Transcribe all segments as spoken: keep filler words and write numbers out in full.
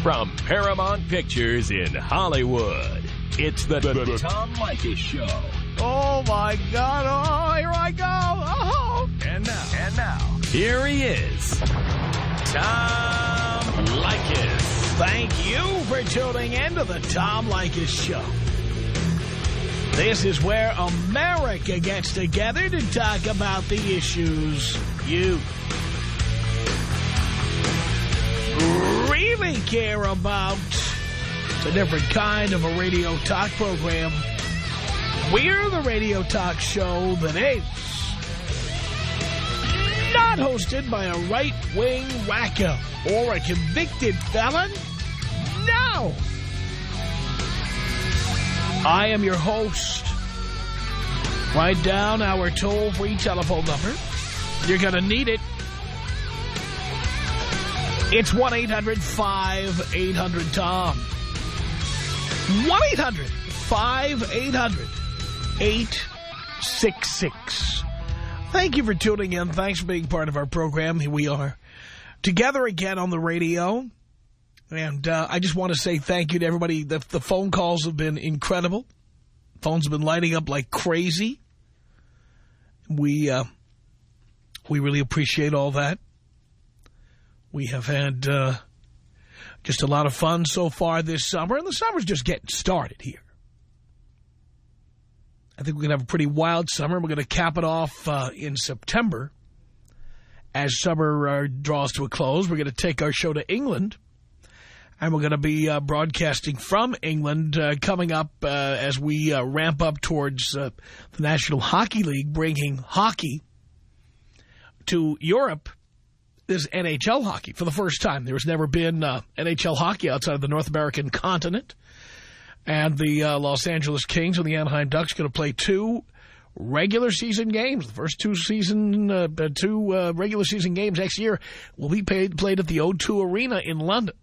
From Paramount Pictures in Hollywood, it's the, the, the Tom Leykis Show. Oh, my God. Oh, here I go. Oh. And now, and now, here he is, Tom Leykis. Thank you for tuning in to the Tom Leykis Show. This is where America gets together to talk about the issues you really care about. It's a different kind of a radio talk program. We're the radio talk show that is not hosted by a right-wing wacko or a convicted felon. No! I am your host. Write down our toll-free telephone number. You're going to need it. It's one eight hundred five eight hundred Tom. one eight hundred five eight hundred eight six six. Thank you for tuning in. Thanks for being part of our program. Here we are together again on the radio. And uh, I just want to say thank you to everybody. The, the phone calls have been incredible. Phones have been lighting up like crazy. We, uh, we really appreciate all that. We have had uh, just a lot of fun so far this summer, and the summer's just getting started here. I think we're going to have a pretty wild summer. We're going to cap it off uh, in September. As summer uh, draws to a close, we're going to take our show to England, and we're going to be uh, broadcasting from England uh, coming up uh, as we uh, ramp up towards uh, the National Hockey League, bringing hockey to Europe. This is N H L hockey for the first time. There's never been uh, N H L hockey outside of the North American continent. And the uh, Los Angeles Kings and the Anaheim Ducks are going to play two regular season games. The first two season, uh, two uh, regular season games next year will be paid, played at the O two Arena in London.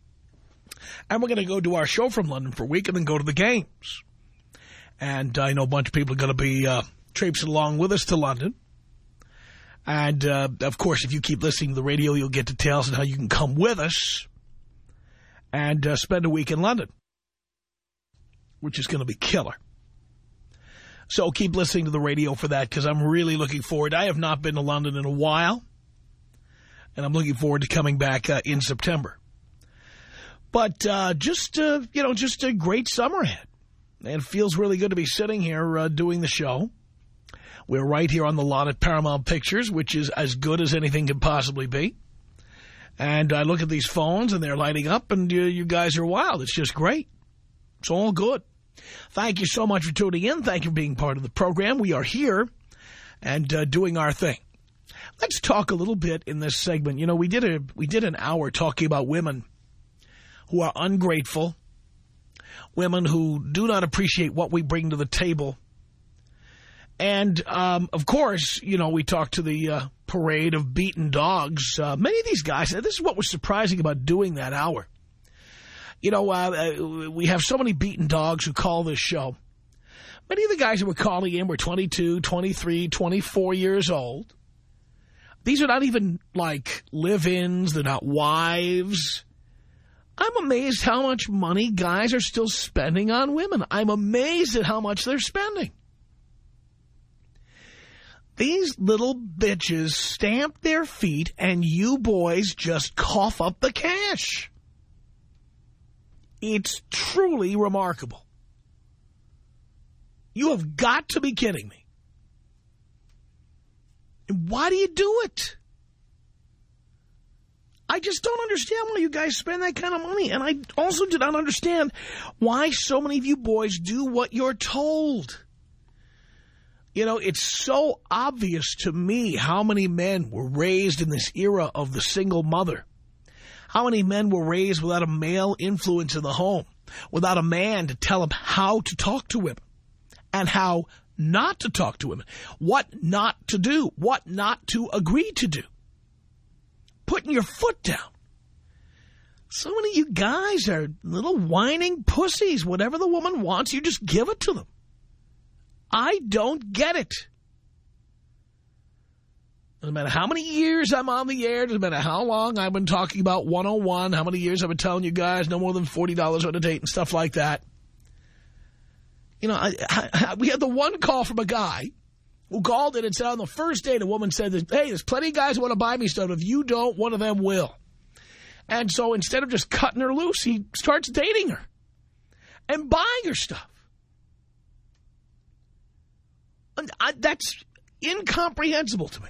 And we're going to go do our show from London for a week and then go to the games. And I know a bunch of people are going to be uh, traipsing along with us to London. And, uh, of course, if you keep listening to the radio, you'll get details on how you can come with us and uh, spend a week in London, which is going to be killer. So keep listening to the radio for that, because I'm really looking forward. I have not been to London in a while, and I'm looking forward to coming back uh, in September. But uh, just, uh, you know, just a great summer ahead. And it feels really good to be sitting here uh, doing the show. We're right here on the lot at Paramount Pictures, which is as good as anything could possibly be. And I look at these phones, and they're lighting up, and you, you guys are wild. It's just great. It's all good. Thank you so much for tuning in. Thank you for being part of the program. We are here and uh, doing our thing. Let's talk a little bit in this segment. You know, we did a we did an hour talking about women who are ungrateful, women who do not appreciate what we bring to the table. And, um, of course, you know, we talked to the uh, parade of beaten dogs. Uh, many of these guys, this is what was surprising about doing that hour. You know, uh, we have so many beaten dogs who call this show. Many of the guys who were calling in were twenty-two, twenty-three, twenty-four years old. These are not even, like, live-ins. They're not wives. I'm amazed how much money guys are still spending on women. I'm amazed at how much they're spending. These little bitches stamp their feet, and you boys just cough up the cash. It's truly remarkable. You have got to be kidding me. Why do you do it? I just don't understand why you guys spend that kind of money. And I also do not understand why so many of you boys do what you're told. You know, it's so obvious to me how many men were raised in this era of the single mother. How many men were raised without a male influence in the home, without a man to tell them how to talk to women and how not to talk to women, what not to do, what not to agree to do. Putting your foot down. So many of you guys are little whining pussies. Whatever the woman wants, you just give it to them. I don't get it. Doesn't matter how many years I'm on the air. Doesn't matter how long I've been talking about one oh one. How many years I've been telling you guys no more than forty dollars on a date and stuff like that. You know, I, I, we had the one call from a guy who called in and said on the first date, a woman said, that, hey, there's plenty of guys who want to buy me stuff. If you don't, one of them will. And so instead of just cutting her loose, he starts dating her and buying her stuff. And I, that's incomprehensible to me.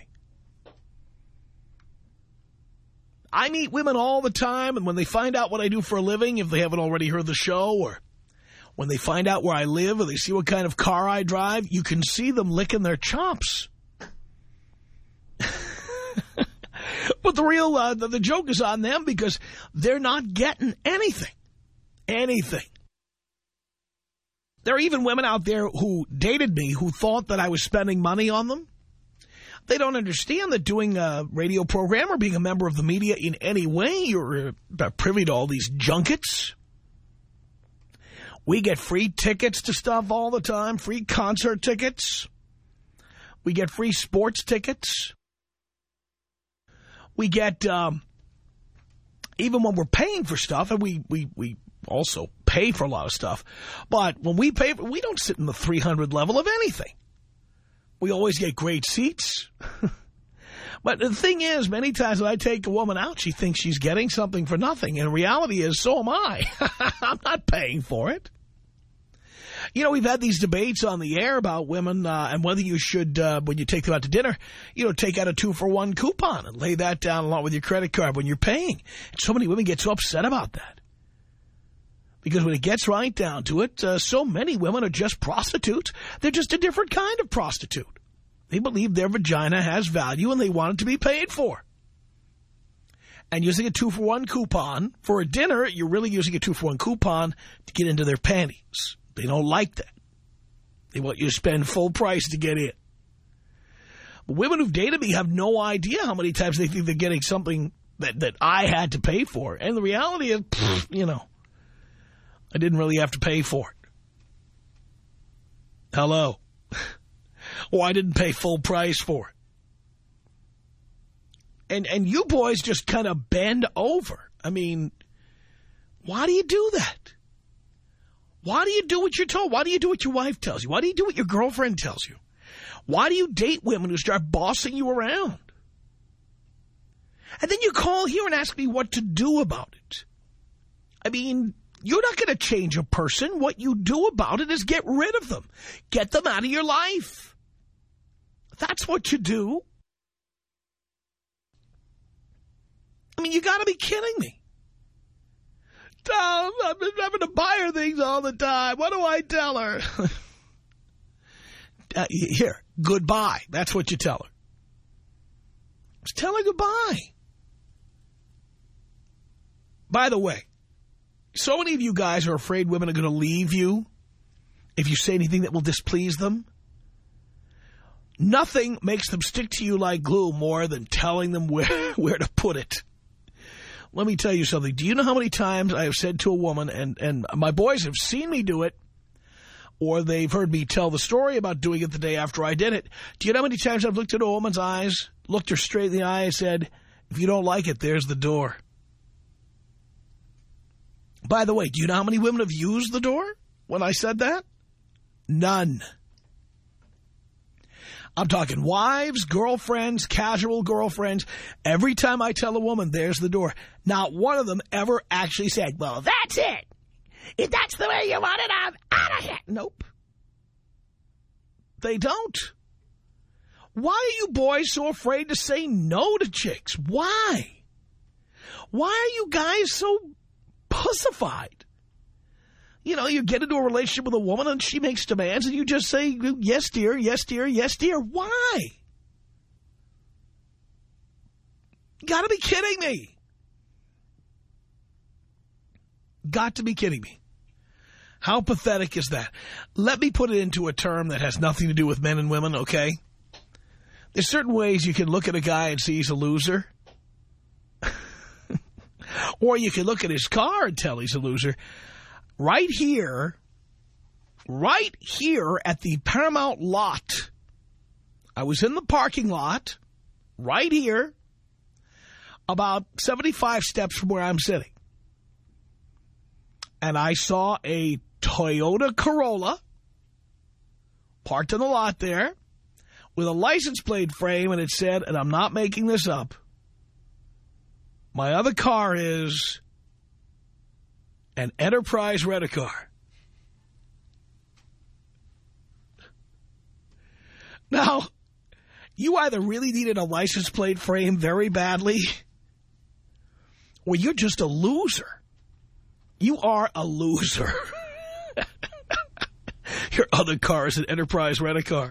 I meet women all the time, and when they find out what I do for a living, if they haven't already heard the show, or when they find out where I live, or they see what kind of car I drive, you can see them licking their chops. But the real, uh, the, the joke is on them because they're not getting anything. Anything. There are even women out there who dated me who thought that I was spending money on them. They don't understand that doing a radio program or being a member of the media in any way, you're uh, privy to all these junkets. We get free tickets to stuff all the time, free concert tickets. We get free sports tickets. We get, um, even when we're paying for stuff, and we, we, we also pay for a lot of stuff, but when we pay, we don't sit in the three hundred level of anything. We always get great seats. But the thing is, many times when I take a woman out, she thinks she's getting something for nothing. And the reality is, so am I. I'm not paying for it. You know, we've had these debates on the air about women uh, and whether you should, uh, when you take them out to dinner, you know, take out a two-for-one coupon and lay that down along with your credit card when you're paying. And so many women get so upset about that. Because when it gets right down to it, uh, so many women are just prostitutes. They're just a different kind of prostitute. They believe their vagina has value and they want it to be paid for. And using a two-for-one coupon for a dinner, you're really using a two-for-one coupon to get into their panties. They don't like that. They want you to spend full price to get in. But women who've dated me have no idea how many times they think they're getting something that, that I had to pay for. And the reality is, pfft, you know, I didn't really have to pay for it. Hello. Or I didn't pay full price for it. And and you boys just kind of bend over. I mean, why do you do that? Why do you do what you're told? Why do you do what your wife tells you? Why do you do what your girlfriend tells you? Why do you date women who start bossing you around? And then you call here and ask me what to do about it. I mean, you're not going to change a person. What you do about it is get rid of them. Get them out of your life. That's what you do. I mean, you got to be kidding me. Tom, I've been having to buy her things all the time. What do I tell her? uh, here, goodbye. That's what you tell her. Just tell her goodbye. By the way, so many of you guys are afraid women are going to leave you if you say anything that will displease them. Nothing makes them stick to you like glue more than telling them where, where to put it. Let me tell you something. Do you know how many times I have said to a woman, and, and my boys have seen me do it, or they've heard me tell the story about doing it the day after I did it. Do you know how many times I've looked at a woman's eyes, looked her straight in the eye and said, if you don't like it, there's the door. By the way, do you know how many women have used the door when I said that? None. I'm talking wives, girlfriends, casual girlfriends. Every time I tell a woman, there's the door, not one of them ever actually said, well, that's it. If that's the way you want it, I'm out of here. Nope. They don't. Why are you boys so afraid to say no to chicks? Why? Why are you guys so pussified? You know, you get into a relationship with a woman and she makes demands and you just say, yes, dear, yes, dear, yes, dear. Why? You gotta be kidding me. Got to be kidding me. How pathetic is that? Let me put it into a term that has nothing to do with men and women, okay? There's certain ways you can look at a guy and see he's a loser. Or you can look at his car and tell he's a loser. Right here, right here at the Paramount lot, I was in the parking lot, right here, about seventy-five steps from where I'm sitting. And I saw a Toyota Corolla parked in the lot there with a license plate frame, and it said, and I'm not making this up, my other car is an Enterprise Rent-A-Car. Now, you either really needed a license plate frame very badly, or you're just a loser. You are a loser. Your other car is an Enterprise Rent-A-Car.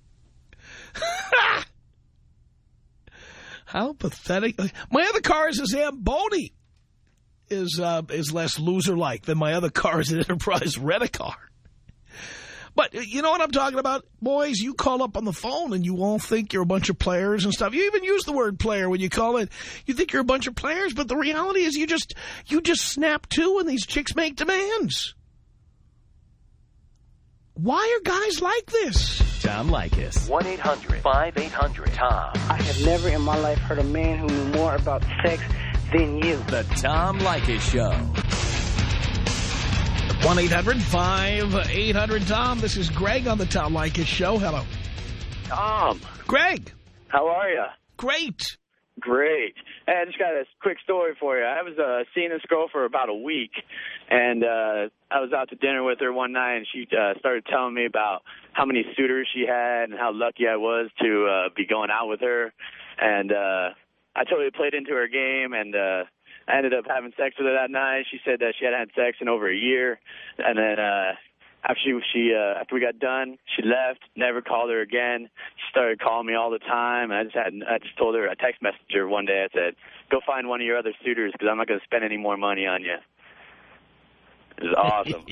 How pathetic. My other car is a Zamboni. Is, uh, is less loser-like than my other car is an Enterprise Rent-A-Car. But you know what I'm talking about? Boys, you call up on the phone and you all think you're a bunch of players and stuff. You even use the word player when you call it. You think you're a bunch of players, but the reality is you just you just snap to when these chicks make demands. Why are guys like this? Tom Leykis. one eight hundred five eight hundred Tom. I have never in my life heard a man who knew more about sex than you. The Tom Leykis Show. one eight hundred five eight hundred Tom. This is Greg on the Tom Leykis Show. Hello. Tom. Greg. How are you? Great. Great. Hey, I just got a quick story for you. I was uh, seeing this girl for about a week, and uh, I was out to dinner with her one night, and she uh, started telling me about how many suitors she had and how lucky I was to uh, be going out with her. And uh, I totally played into her game, and uh, I ended up having sex with her that night. She said that she hadn't had sex in over a year, and then uh, after she, she uh, after we got done, she left. Never called her again. She started calling me all the time. And I just had I just told her, I text messaged her one day. I said, "Go find one of your other suitors because I'm not going to spend any more money on you." It was awesome.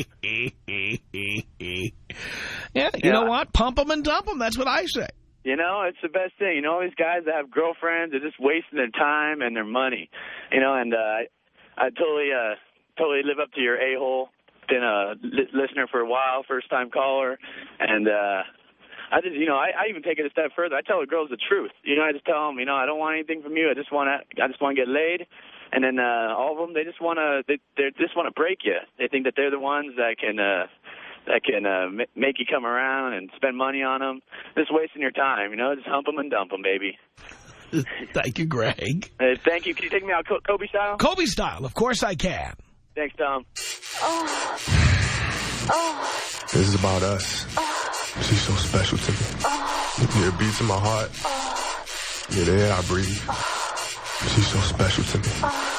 Yeah, you yeah. know what? Pump them and dump them. That's what I say. You know, it's the best thing. You know, all these guys that have girlfriends, they're just wasting their time and their money. You know, and uh, I totally, uh, totally live up to your a-hole. Been a li listener for a while, first-time caller, and uh, I just, you know, I, I even take it a step further. I tell the girls the truth. You know, I just tell them, you know, I don't want anything from you. I just want to, I just want to get laid. And then uh, all of them, they just want to, they, they just want to break you. They think that they're the ones that can. Uh, that can uh, make you come around and spend money on them. Just wasting your time, you know? Just hump them and dump them, baby. Thank you, Greg. Uh, thank you. Can you take me out Kobe style? Kobe style. Of course I can. Thanks, Tom. Oh. Oh. This is about us. Oh. She's so special to me. Oh. Yeah, it beats in my heart. Oh. Yeah, the air I breathe. Oh. She's so special to me. Oh.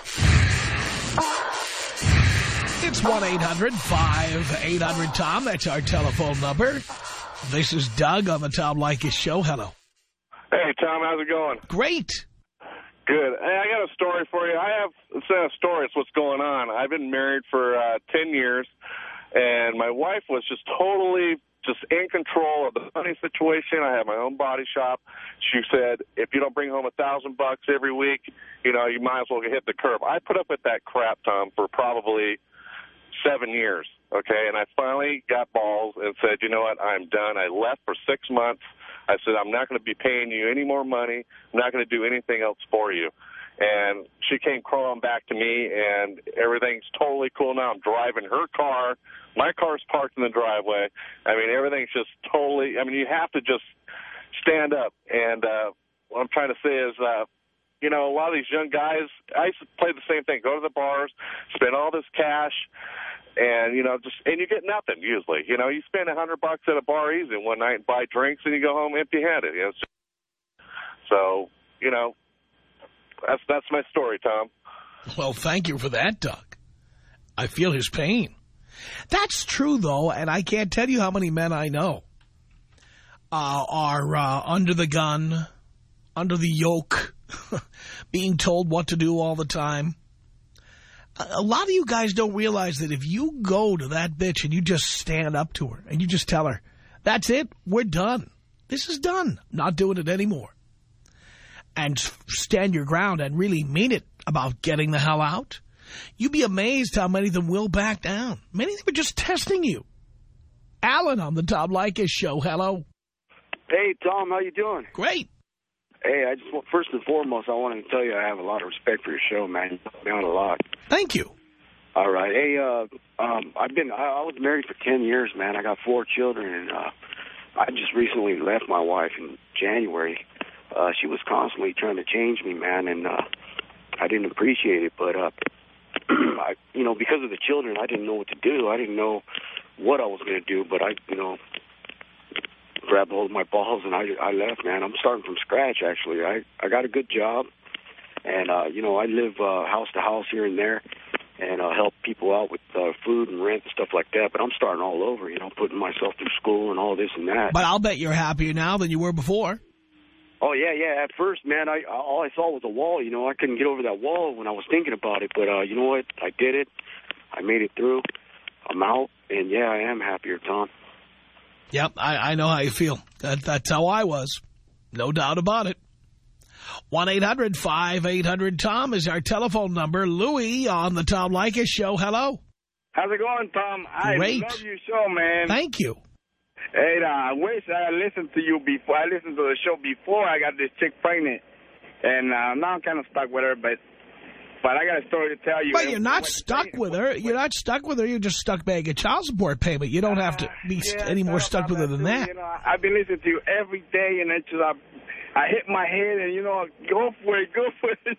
It's one eight hundred five eight hundred Tom. That's our telephone number. This is Doug on the Tom Leykis Show. Hello. Hey, Tom. How's it going? Great. Good. Hey, I got a story for you. I have it's not a story. It's what's going on. I've been married for uh, ten years, and my wife was just totally just in control of the money situation. I have my own body shop. She said, if you don't bring home a thousand bucks every week, you know, you might as well hit the curb. I put up with that crap, Tom, for probably seven years, okay? And I finally got balls and said, you know what, I'm done. I left for six months. I said, I'm not going to be paying you any more money. I'm not going to do anything else for you. And she came crawling back to me, and everything's totally cool now. I'm driving her car. My car's parked in the driveway. I mean, everything's just totally, I mean, you have to just stand up. And uh, what I'm trying to say is, uh, you know, a lot of these young guys, I used to play the same thing, go to the bars, spend all this cash, and, you know, just, and you get nothing usually. You know, you spend a hundred bucks at a bar easy one night and buy drinks, and you go home empty-handed. You know? So, you know, that's, that's my story, Tom. Well, thank you for that, Doug. I feel his pain. That's true, though, and I can't tell you how many men I know uh, are uh, under the gun, under the yoke, being told what to do all the time. A lot of you guys don't realize that if you go to that bitch and you just stand up to her and you just tell her, that's it, we're done. This is done. Not doing it anymore. And stand your ground and really mean it about getting the hell out. You'd be amazed how many of them will back down. Many of them are just testing you. Alan on the Tom Leykis Show. Hello. Hey, Tom. How you doing? Great. Hey, hey, I just want, first and foremost, I wanted to tell you I have a lot of respect for your show, man. You helped me out a lot. Thank you. All right. Hey, uh, um, I've been, I, I was married for ten years, man. I got four children, and uh, I just recently left my wife in January. Uh, she was constantly trying to change me, man, and uh, I didn't appreciate it. But, uh, I, you know, because of the children, I didn't know what to do. I didn't know what I was going to do, but I, you know, grabbed hold of my balls, and I, I left, man. I'm starting from scratch, actually. I, I got a good job, and, uh, you know, I live uh, house to house here and there, and uh, help people out with uh, food and rent and stuff like that. But I'm starting all over, you know, putting myself through school and all this and that. But I'll bet you're happier now than you were before. Oh, yeah, yeah. At first, man, I all I saw was a wall. You know, I couldn't get over that wall when I was thinking about it. But uh, you know what? I did it. I made it through. I'm out. And, yeah, I am happier, Tom. Yep, I, I know how you feel. That, that's how I was. No doubt about it. one eight hundred five eight hundred Tom is our telephone number. Louis on the Tom Leykis Show. Hello. How's it going, Tom? Great. I love your show, man. Thank you. Hey, uh, I wish I listened to you before. I listened to the show before I got this chick pregnant. And uh, now I'm kind of stuck with her, but but I got a story to tell you. But you're not stuck with her. You're not stuck with her. You're just stuck paying a child support payment. You don't have to be uh, yeah, any more stuck with her than that. You know, I've been listening to you every day, and it's just, I, I hit my head, and, you know, go for it, go for it.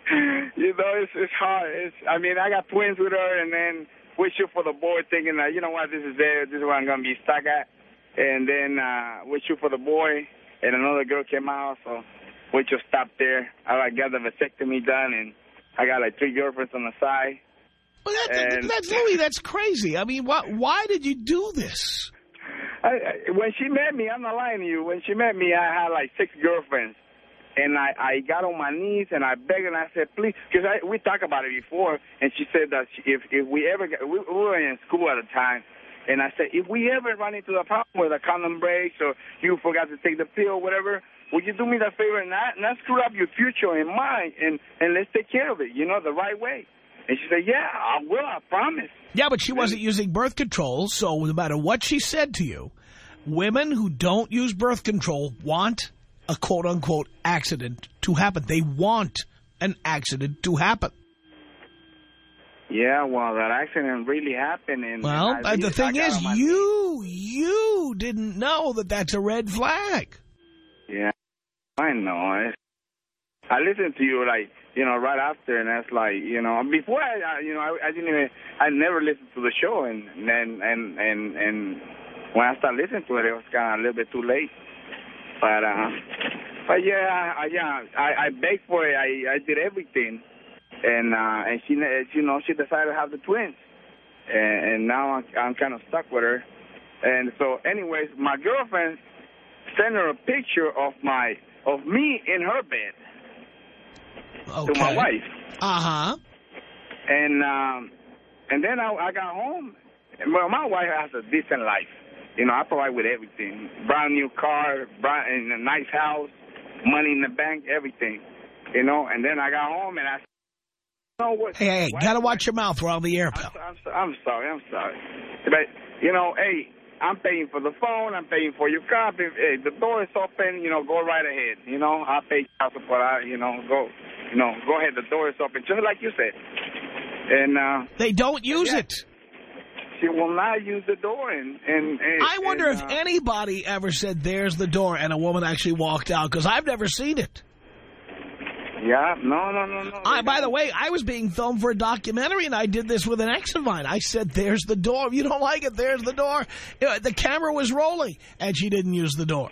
You know, it's, it's hard. It's, I mean, I got twins with her, and then wish you for the boy, thinking that, you know what, this is there, this is where I'm going to be stuck at. And then uh, wish you for the boy, and another girl came out, so we just stopped there. I like, got the vasectomy done, and I got like three girlfriends on the side. Well, that's, and, that's Louis, that's crazy. I mean, what, why did you do this? I, I, when she met me, I'm not lying to you, when she met me, I had like six girlfriends. And I, I got on my knees, and I begged, and I said, please, because we talked about it before, and she said that she, if, if we ever, get, we, we were in school at the time, and I said, if we ever run into a problem where the condom breaks or you forgot to take the pill or whatever, would you do me that favor and not, not screw up your future and mine, and, and let's take care of it, you know, the right way. And she said, yeah, I will, I promise. Yeah, but she wasn't using birth control, so no matter what she said to you, women who don't use birth control want a quote-unquote accident to happen. They want an accident to happen. Yeah, well, that accident really happened. And, well, and I the thing is, you, you didn't know that that's a red flag. Yeah, I know. It's, I listened to you, like, you know, right after, and that's like, you know, before I, I you know, I, I didn't even, I never listened to the show, and then, and, and, and when I started listening to it, it was kind of a little bit too late. But, uh, but yeah, I, yeah, I, I begged for it. I, I did everything. And uh, and she, you know, she decided to have the twins, and, and now I'm, I'm kind of stuck with her. And so, anyways, my girlfriend sent her a picture of my of me in her bed okay. to my wife. Uh huh. And um, and then I, I got home. Well, my wife has a decent life. You know, I provide with everything: brand new car, brand, in a nice house, money in the bank, everything. You know. And then I got home and I. Know what, hey, hey, why, gotta watch your mouth. We're on the air, pal. I'm, I'm, I'm sorry, I'm sorry. But, you know, hey, I'm paying for the phone, I'm paying for your car. If, hey, the door is open, you know, go right ahead. You know, I'll pay child support, I, you know, go, you know, go ahead, the door is open, just like you said. And uh, they don't use yeah, it. She will not use the door. And, and, and I wonder and, if uh, anybody ever said, there's the door, and a woman actually walked out, because I've never seen it. Yeah, no, no, no, no. I, by the way, I was being filmed for a documentary, and I did this with an ex of mine. I said, there's the door. If you don't like it, there's the door. You know, the camera was rolling, and she didn't use the door.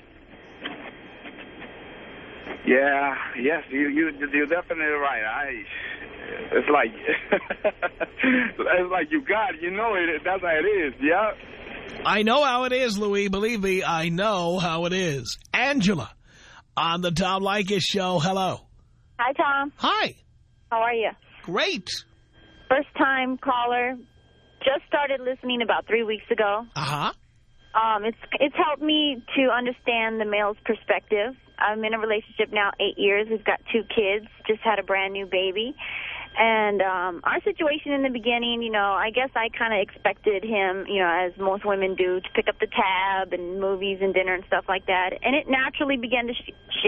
Yeah, yes, you, you, you're definitely right. I, it's like, it's like you got it. You know it. That's how it is, yeah. I know how it is, Louis. Believe me, I know how it is. Angela, on the Tom Leykis Show. Hello. Hi, Tom. Hi. How are you? Great. First-time caller. Just started listening about three weeks ago. Uh-huh. Um, it's it's helped me to understand the male's perspective. I'm in a relationship now eight years. We've got two kids. Just had a brand-new baby. And um, our situation in the beginning, you know, I guess I kind of expected him, you know, as most women do, to pick up the tab and movies and dinner and stuff like that. And it naturally began to sh shift.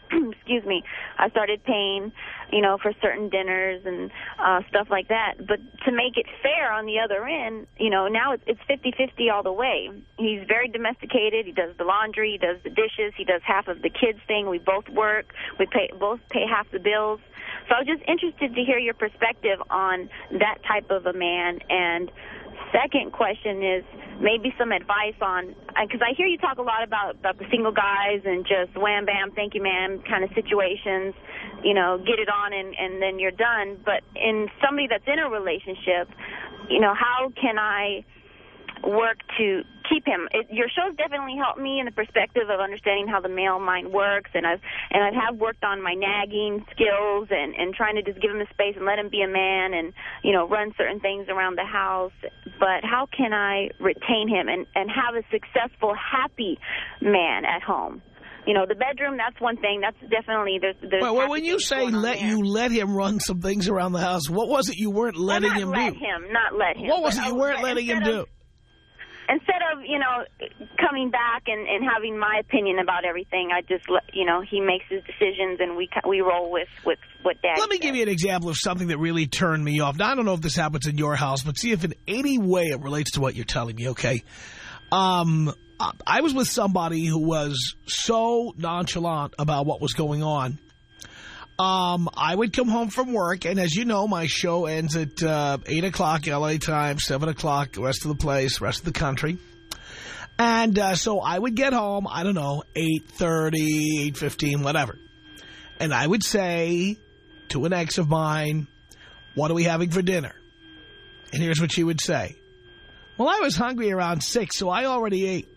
excuse me, I started paying, you know, for certain dinners and uh, stuff like that. But to make it fair on the other end, you know, now it's fifty-fifty all the way. He's very domesticated. He does the laundry. He does the dishes. He does half of the kids thing. We both work. We pay both pay half the bills. So I was just interested to hear your perspective on that type of a man. And second question is maybe some advice on, because I hear you talk a lot about, about the single guys and just wham, bam, thank you, ma'am kind of situations, you know, get it on and, and then you're done. But in somebody that's in a relationship, you know, how can I work to keep him? It, your show's definitely helped me in the perspective of understanding how the male mind works, and I've and I have worked on my nagging skills and and trying to just give him the space and let him be a man and, you know, run certain things around the house. But how can I retain him and and have a successful, happy man at home? You know, the bedroom, that's one thing. That's definitely, there's... there's well, well, when you say let you let him run some things around the house, what was it you weren't letting well, him let do? him, not let him. What was it you weren't letting him do? Instead of, you know, coming back and, and having my opinion about everything, I just, let, you know, he makes his decisions and we we roll with, with what Dad Let me says. give you an example of something that really turned me off. Now, I don't know if this happens in your house, but see if in any way it relates to what you're telling me, okay? Um, I was with somebody who was so nonchalant about what was going on. Um, I would come home from work, and as you know, my show ends at uh, eight o'clock L A time, seven o'clock the rest of the place, rest of the country. And uh, so I would get home, I don't know, eight thirty, eight fifteen, whatever. And I would say to an ex of mine, what are we having for dinner? And here's what she would say. Well, I was hungry around six, so I already ate.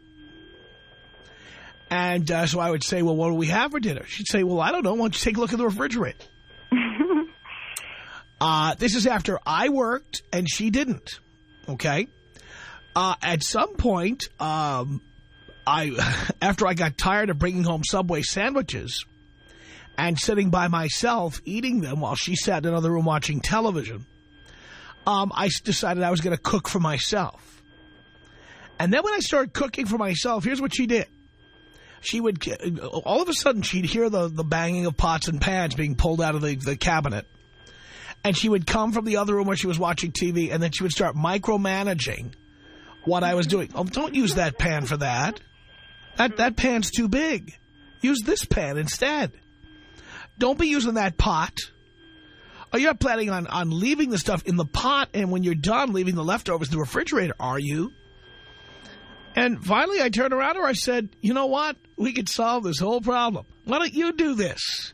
And uh, so I would say, well, what do we have for dinner? She'd say, well, I don't know. Why don't you take a look in the refrigerator? uh, this is after I worked and she didn't. Okay? Uh, at some point, um, I after I got tired of bringing home Subway sandwiches and sitting by myself eating them while she sat in another room watching television, um, I decided I was going to cook for myself. And then when I started cooking for myself, here's what she did. She would, all of a sudden, she'd hear the, the banging of pots and pans being pulled out of the, the cabinet. And she would come from the other room where she was watching T V, and then she would start micromanaging what I was doing. Oh, don't use that pan for that. That, that pan's too big. Use this pan instead. Don't be using that pot. Oh, you're not planning on, on leaving the stuff in the pot, and when you're done, leaving the leftovers in the refrigerator, are you? And finally, I turned around to her. I said, you know what? We could solve this whole problem. Why don't you do this?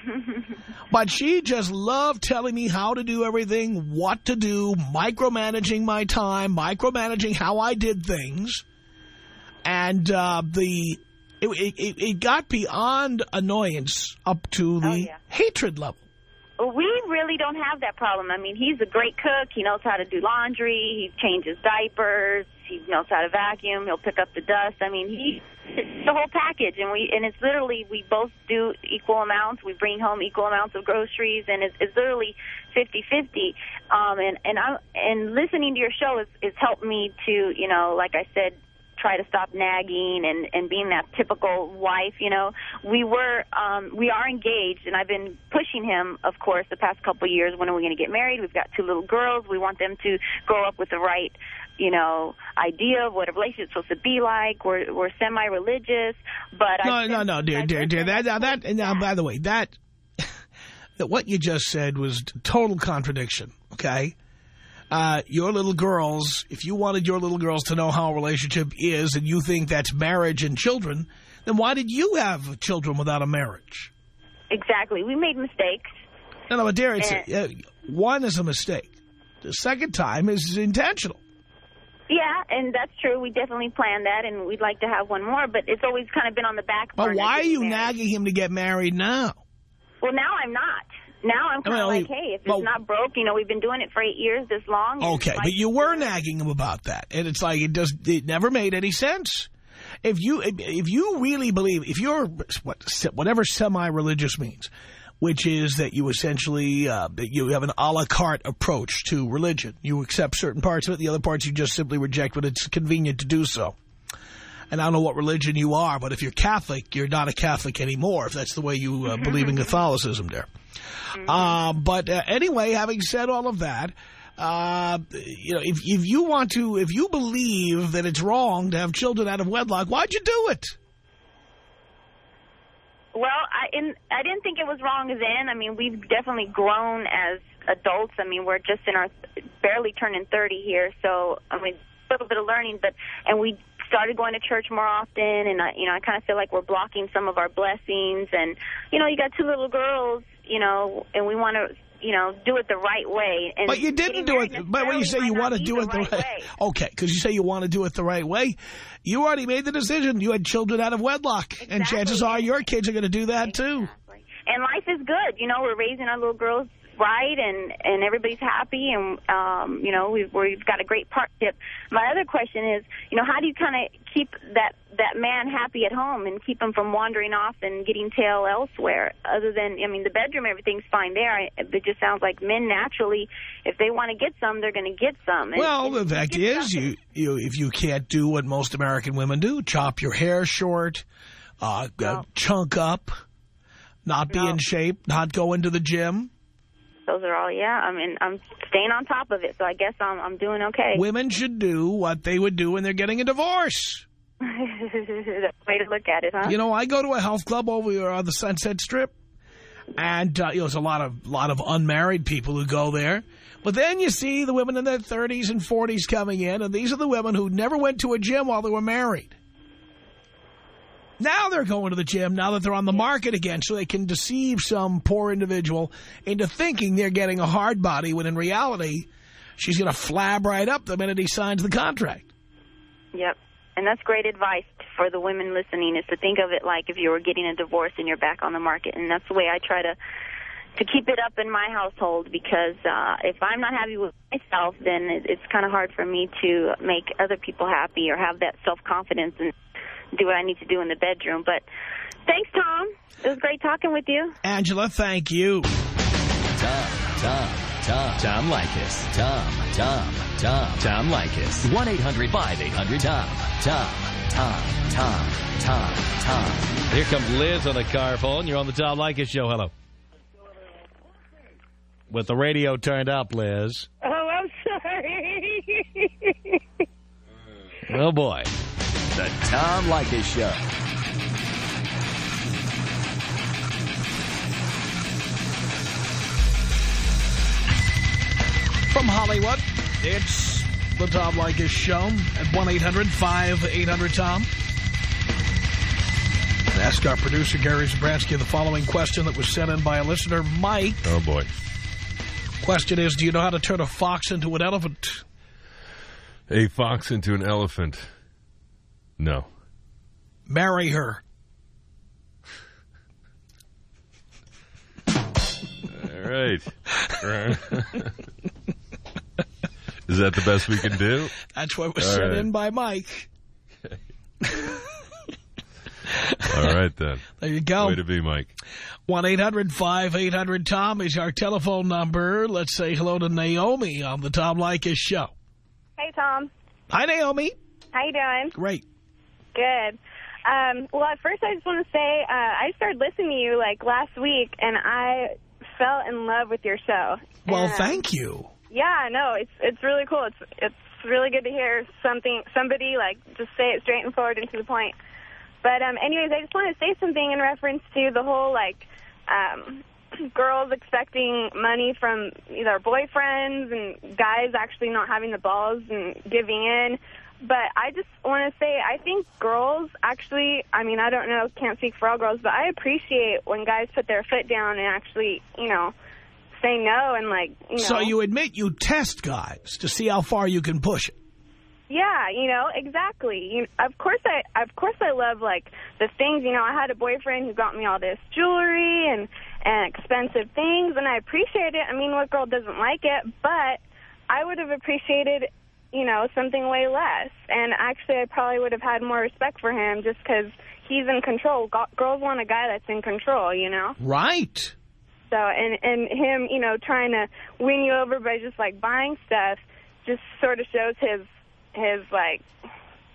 But she just loved telling me how to do everything, what to do, micromanaging my time, micromanaging how I did things. And uh, the it, it, it got beyond annoyance up to the oh, yeah. hatred level. Well, we really don't have that problem. I mean, he's a great cook. He knows how to do laundry. He changes diapers. He knows how to vacuum. He'll pick up the dust. I mean, he it's the whole package. And we and it's literally we both do equal amounts. We bring home equal amounts of groceries, and it's, it's literally fifty-fifty. Um, and and I and listening to your show has, has helped me to, you know, like I said, try to stop nagging and, and being that typical wife, you know. We were, um, we are engaged, and I've been pushing him, of course, the past couple of years. When are we going to get married? We've got two little girls. We want them to grow up with the right, you know, idea of what a relationship's supposed to be like. We're, we're semi-religious, but... No, I've no, been, no, dear, I've dear, dear. That, now, that, and now, by the way, that, that what you just said was total contradiction, okay? Uh, your little girls, if you wanted your little girls to know how a relationship is and you think that's marriage and children, then why did you have children without a marriage? Exactly. We made mistakes. No, no, but dear, it's and, a, uh, one is a mistake. The second time is intentional. Yeah, and that's true. We definitely planned that, and we'd like to have one more, but it's always kind of been on the back burner. But why are you married. nagging him to get married now? Well, now I'm not. Now I'm kind of I mean, like, hey, if it's well, not broke, you know, we've been doing it for eight years this long. Okay, but you were nagging him about that, and it's like it just it never made any sense. If you if you really believe, if you're what whatever semi-religious means, which is that you essentially uh, you have an a la carte approach to religion, you accept certain parts of it, the other parts you just simply reject when it's convenient to do so. And I don't know what religion you are, but if you're Catholic, you're not a Catholic anymore, if that's the way you uh, believe in Catholicism there. Mm-hmm. uh, but uh, anyway, having said all of that, uh, you know, if, if you want to, if you believe that it's wrong to have children out of wedlock, why'd you do it? Well, I in, I didn't think it was wrong then. I mean, we've definitely grown as adults. I mean, we're just in our, barely turning thirty here, so, I mean, a little bit of learning, but, and we started going to church more often, and, I, you know, I kind of feel like we're blocking some of our blessings, and, you know, you got two little girls, you know, and we want to, you know, do it the right way. And but you didn't do it, but when you say you want to do it the right, right way. Okay, because you say you want to do it the right way, you already made the decision. You had children out of wedlock, exactly. And chances are your kids are going to do that, exactly. too. And life is good. You know, we're raising our little girls right, and, and everybody's happy, and, um, you know, we've, we've got a great partnership. My other question is, you know, how do you kind of keep that, that man happy at home and keep him from wandering off and getting tail elsewhere? Other than, I mean, the bedroom, everything's fine there. I, it just sounds like men naturally, if they want to get some, they're going to get some. And, well, and the fact is, you, you if you can't do what most American women do, chop your hair short, uh, no. uh, chunk up, not be no. in shape, not go into the gym. Those are all, yeah. I mean, I'm staying on top of it, so I guess I'm, I'm doing okay. Women should do what they would do when they're getting a divorce. That's the way to look at it, huh? You know, I go to a health club over on the Sunset Strip, and uh, you know, there's a lot of lot of unmarried people who go there. But then you see the women in their thirties and forties coming in, and these are the women who never went to a gym while they were married. Now they're going to the gym, now that they're on the market again, so they can deceive some poor individual into thinking they're getting a hard body, when in reality, she's going to flab right up the minute he signs the contract. Yep. And that's great advice for the women listening, is to think of it like if you were getting a divorce and you're back on the market. And that's the way I try to to keep it up in my household, because uh, if I'm not happy with myself, then it, it's kind of hard for me to make other people happy or have that self-confidence and do what I need to do in the bedroom. But thanks, Tom. It was great talking with you. Angela, thank you. Tom, Tom, Tom. Tom Leykis. Tom, Tom, Tom. Tom Leykis. one eight hundred five eight hundred Tom. Tom, Tom, Tom, Tom, Tom. Here comes Liz on the car phone. You're on the Tom Leykis Show. Hello. With the radio turned up, Liz. Oh, I'm sorry. Oh, boy. The Tom Leykis Show. From Hollywood, it's the Tom Leykis Show at one eight hundred five eight hundred Tom. Ask our producer, Gary Zabransky, the following question that was sent in by a listener, Mike. Oh, boy. Question is, do you know how to turn a fox into an elephant? A fox into an elephant? No. Marry her. All right. Is that the best we can do? That's what was All sent right. in by Mike. All right, then. There you go. Way to be, Mike. one eight hundred five eight hundred Tom is our telephone number. Let's say hello to Naomi on the Tom Leykis Show. Hey, Tom. Hi, Naomi. How you doing? Great. Good. Um, well, at first I just want to say uh, I started listening to you like last week, and I fell in love with your show. Well, and, thank you. Yeah, no, it's it's really cool. It's it's really good to hear something somebody like just say it straight and forward and to the point. But um, anyways, I just want to say something in reference to the whole like um, girls expecting money from either boyfriends and guys actually not having the balls and giving in. But I just want to say, I think girls actually, I mean, I don't know, can't speak for all girls, but I appreciate when guys put their foot down and actually, you know, say no and, like, you know. So you admit you test guys to see how far you can push it. Yeah, you know, exactly. You know, of course I of course I love, like, the things, you know, I had a boyfriend who got me all this jewelry and, and expensive things, and I appreciate it. I mean, what girl doesn't like it? But I would have appreciated, you know, something way less. And actually, I probably would have had more respect for him just because he's in control. Girls want a guy that's in control, you know? Right. So, and, and him, you know, trying to win you over by just, like, buying stuff just sort of shows his, his like,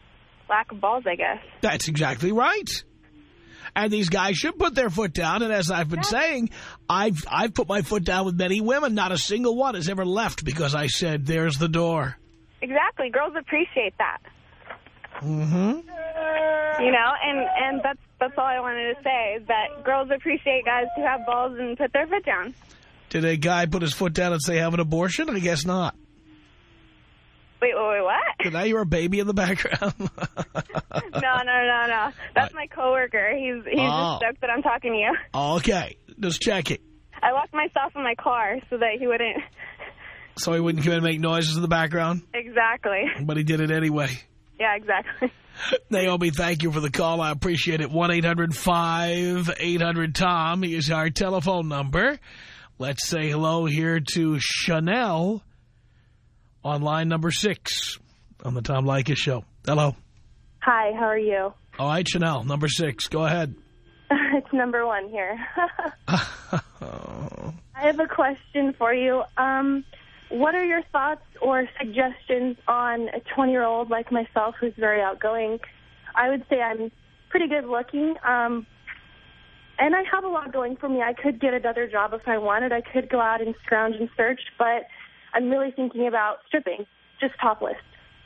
lack of balls, I guess. That's exactly right. And these guys should put their foot down. And as I've been yeah. saying, I've I've put my foot down with many women. Not a single one has ever left because I said, there's the door. Exactly. Girls appreciate that. Mm-hmm. You know, and, and that's, that's all I wanted to say, is that girls appreciate guys who have balls and put their foot down. Did a guy put his foot down and say have an abortion? I guess not. Wait, wait, wait, what? Did I hear a baby in the background? no, no, no, no. That's my coworker. He's he's oh. just stoked that I'm talking to you. Okay, just checking. I locked myself in my car so that he wouldn't... So he wouldn't come in and make noises in the background? Exactly. But he did it anyway. Yeah, exactly. Naomi, thank you for the call. I appreciate it. one eight hundred five eight hundred Tom is our telephone number. Let's say hello here to Chanel on line number six on the Tom Leykis Show. Hello. Hi, how are you? All right, Chanel, number six. Go ahead. It's number one here. I have a question for you. Um, what are your thoughts or suggestions on a twenty-year-old like myself who's very outgoing? I would say I'm pretty good looking, um, and I have a lot going for me. I could get another job if I wanted. I could go out and scrounge and search, but I'm really thinking about stripping, just topless.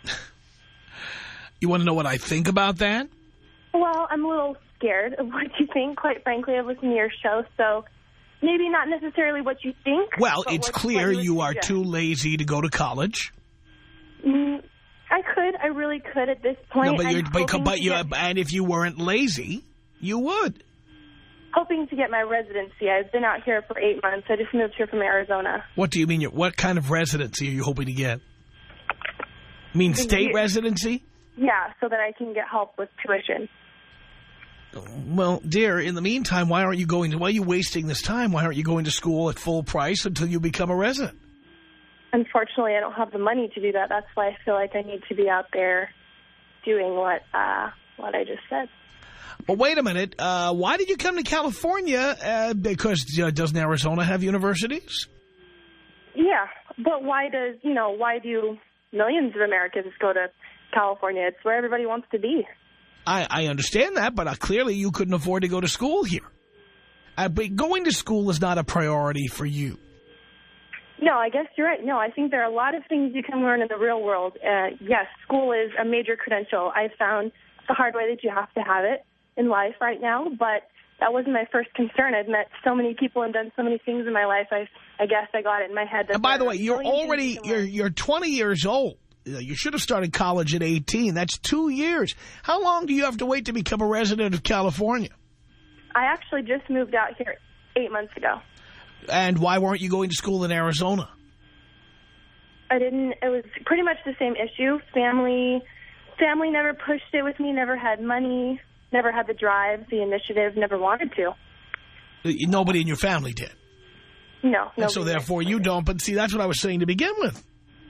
You want to know what I think about that? Well, I'm a little scared of what you think, quite frankly. I've listened to your show, so maybe not necessarily what you think. Well, it's what, clear what you are suggest. too lazy to go to college. Mm, I could. I really could at this point. No, but, you're, but, but you, get, and if you weren't lazy, you would. Hoping to get my residency. I've been out here for eight months. I just moved here from Arizona. What do you mean? What kind of residency are you hoping to get? You mean state residency? Yeah, so that I can get help with tuition. Well, dear, in the meantime, why aren't you going to, why are you wasting this time? Why aren't you going to school at full price until you become a resident? Unfortunately, I don't have the money to do that. That's why I feel like I need to be out there doing what uh, what I just said. Well, wait a minute. Uh, why did you come to California? Uh, because uh, doesn't Arizona have universities? Yeah, but why does, you know, why do millions of Americans go to California? It's where everybody wants to be. I, I understand that, but uh, clearly you couldn't afford to go to school here. Uh, but going to school is not a priority for you. No, I guess you're right. No, I think there are a lot of things you can learn in the real world. Uh, yes, school is a major credential. I've found the hard way that you have to have it in life right now, but that wasn't my first concern. I've met so many people and done so many things in my life. I, I guess I got it in my head. That and by the way, you're already, you're, you're twenty years old. You should have started college at eighteen. That's two years. How long do you have to wait to become a resident of California? I actually just moved out here eight months ago. And why weren't you going to school in Arizona? I didn't. It was pretty much the same issue. Family, family never pushed it with me, never had money, never had the drive, the initiative, never wanted to. Nobody in your family did? No. And so therefore you don't. But see, that's what I was saying to begin with.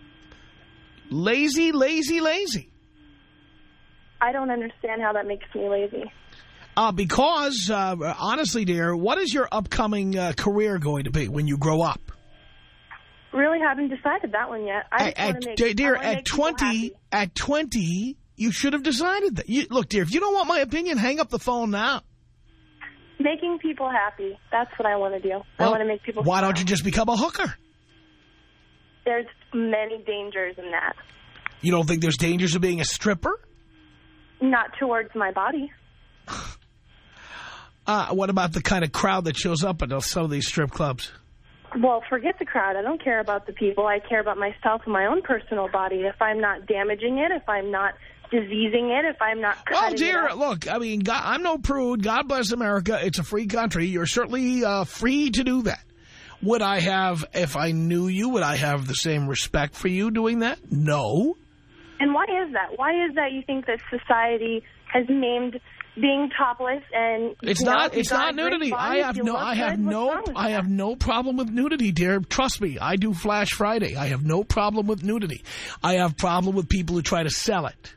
Lazy, lazy, lazy. I don't understand how that makes me lazy. Uh, because, uh, honestly, dear, what is your upcoming uh, career going to be when you grow up? Really haven't decided that one yet. I at, just at, make, dear, I at twenty, at twenty, you should have decided that. You, look, dear, if you don't want my opinion, hang up the phone now. Making people happy. That's what I want to do. Well, I want to make people. Why don't you just become a hooker? There's many dangers in that. You don't think there's dangers of being a stripper? Not towards my body. Uh, what about the kind of crowd that shows up at some of these strip clubs? Well, forget the crowd. I don't care about the people. I care about myself and my own personal body. If I'm not damaging it, if I'm not diseasing it, if I'm not cutting Well, dear, it up. look, I mean, God, I'm no prude. God bless America. It's a free country. You're certainly uh, free to do that. Would I have, if I knew you, would I have the same respect for you doing that? No. And why is that? Why is that you think that society has named being topless and it's you know, not it's not nudity. Body, I have no I have good, no I have no problem with nudity, dear. Trust me, I do Flash Friday. I have no problem with nudity. I have problem with people who try to sell it.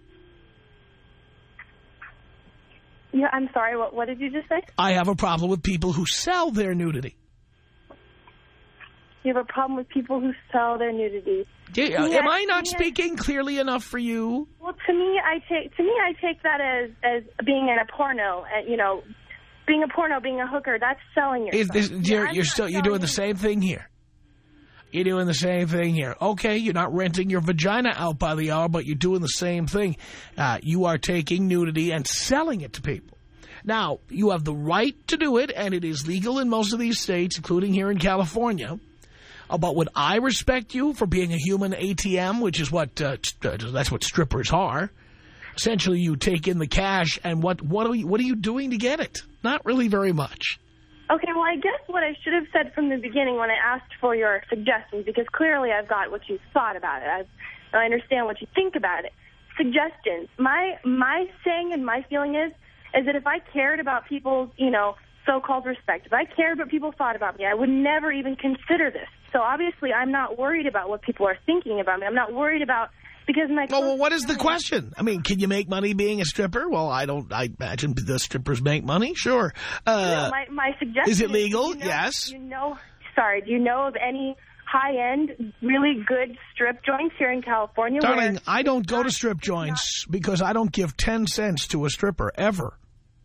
Yeah, I'm sorry. What what did you just say? I have a problem with people who sell their nudity. You have a problem with people who sell their nudity. Yeah, To me, am I not to me, speaking clearly enough for you? Well, to me, I take to me, I take that as as being in a porno. Uh, you know, being a porno, being a hooker. That's selling yourself. Is this, you're, I'm you're not still you're selling doing the same thing here. You're doing the same thing here. Okay, you're not renting your vagina out by the hour, but you're doing the same thing. Uh, you are taking nudity and selling it to people. Now, you have the right to do it, and it is legal in most of these states, including here in California. Uh, but would I respect you for being a human A T M, which is what uh, that's what strippers are? Essentially, you take in the cash, and what what are you, what are you doing to get it? Not really very much. Okay, well, I guess what I should have said from the beginning when I asked for your suggestions, because clearly I've got what you thought about it. I've, I understand what you think about it. Suggestions. My my saying and my feeling is, is that if I cared about people's, you know, so-called respect, if I cared what people thought about me, I would never even consider this. So obviously I'm not worried about what people are thinking about me. I'm not worried about, because my... Well, well, what is the question? I mean, can you make money being a stripper? Well, I don't, I imagine the strippers make money. Sure. Uh, no, my, my suggestion is it legal? Is, you know, yes. You know, sorry, do you know of any high-end, really good strip joints here in California? Darling, where I don't go to strip joints not... because I don't give ten cents to a stripper, ever.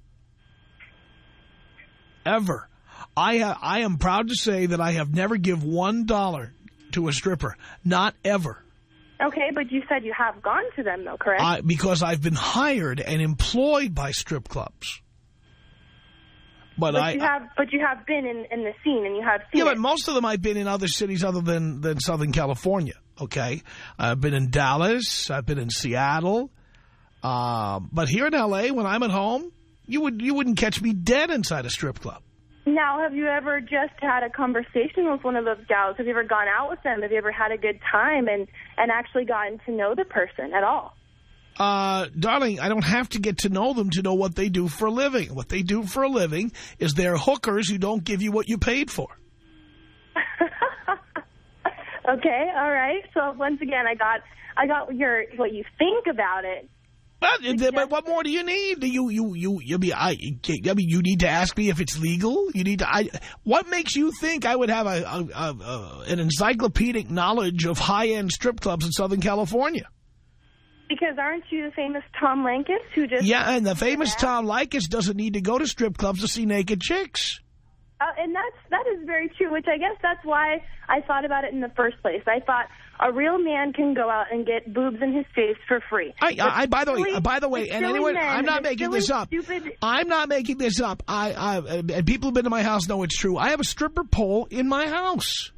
Ever. I, ha I am proud to say that I have never give one dollar to a stripper. Not ever. Okay, but you said you have gone to them, though, correct? I, because I've been hired and employed by strip clubs. But, but I, you have, but you have been in, in the scene, and you have seen. Yeah, it. but most of them I've been in other cities other than than Southern California. Okay, I've been in Dallas, I've been in Seattle, uh, but here in L A, when I'm at home, you would you wouldn't catch me dead inside a strip club. Now, have you ever just had a conversation with one of those gals? Have you ever gone out with them? Have you ever had a good time and, and actually gotten to know the person at all? Uh, darling, I don't have to get to know them to know what they do for a living. What they do for a living is they're hookers who don't give you what you paid for. Okay, all right. So once again, I got I got your what you think about it. But, but what more do you need? You you you you be I I mean you need to ask me if it's legal. You need to. I. What makes you think I would have a, a, a, a an encyclopedic knowledge of high end strip clubs in Southern California? Because aren't you the famous Tom Leykis who just... Yeah, and the famous Tom Leykis doesn't need to go to strip clubs to see naked chicks. Uh, and that's, that is very true, which I guess that's why I thought about it in the first place. I thought a real man can go out and get boobs in his face for free. I, I, I by the silly, way, by the way, and anyone, men, I'm not making silly, this up. Stupid... I'm not making this up. I, I, and people who've been to my house know it's true. I have a stripper pole in my house.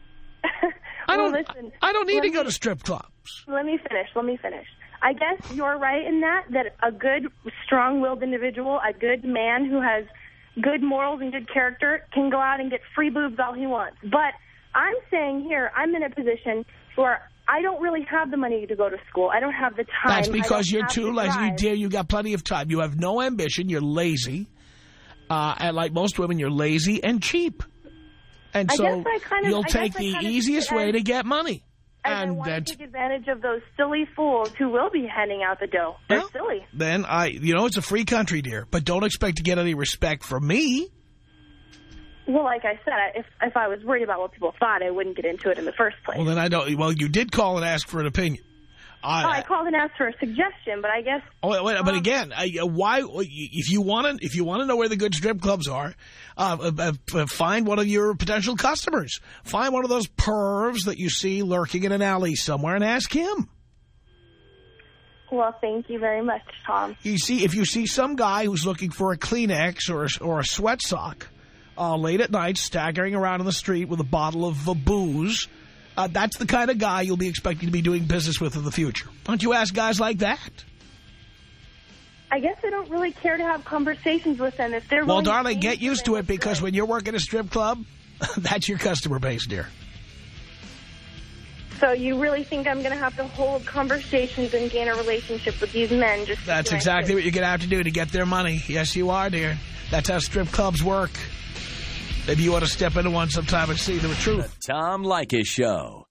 I don't, well, listen, I don't need to me, go to strip clubs. Let me finish. Let me finish. I guess you're right in that, that a good, strong-willed individual, a good man who has good morals and good character can go out and get free boobs all he wants. But I'm saying here, I'm in a position where I don't really have the money to go to school. I don't have the time. That's because you're too lazy. You dare, you got plenty of time. You have no ambition. You're lazy. Uh, and like most women, you're lazy and cheap. And I so guess I kind of, you'll I take guess I the kind of easiest way to get money. And I want to take advantage of those silly fools who will be handing out the dough. They're well, silly. Then, I, you know, it's a free country, dear. But don't expect to get any respect from me. Well, like I said, if if I was worried about what people thought, I wouldn't get into it in the first place. Well, then I don't. Well, you did call and ask for an opinion. I, oh, I called and asked for a suggestion, but I guess. Oh, wait, wait, um, but again, I, why? If you want to, if you want to know where the good strip clubs are, uh, uh, uh, find one of your potential customers. Find one of those pervs that you see lurking in an alley somewhere, and ask him. Well, thank you very much, Tom. You see, if you see some guy who's looking for a Kleenex or a, or a sweat sock uh, late at night, staggering around in the street with a bottle of uh, booze. Uh, that's the kind of guy you'll be expecting to be doing business with in the future. Don't you ask guys like that? I guess I don't really care to have conversations with them. If they're well, darling, get used to it, because when you're working a strip club, that's your customer base, dear. So you really think I'm going to have to hold conversations and gain a relationship with these men? Just That's exactly what you're going to have to do to get their money. Yes, you are, dear. That's how strip clubs work. Maybe you ought to step into one sometime and see the truth. The Tom Leykis Show.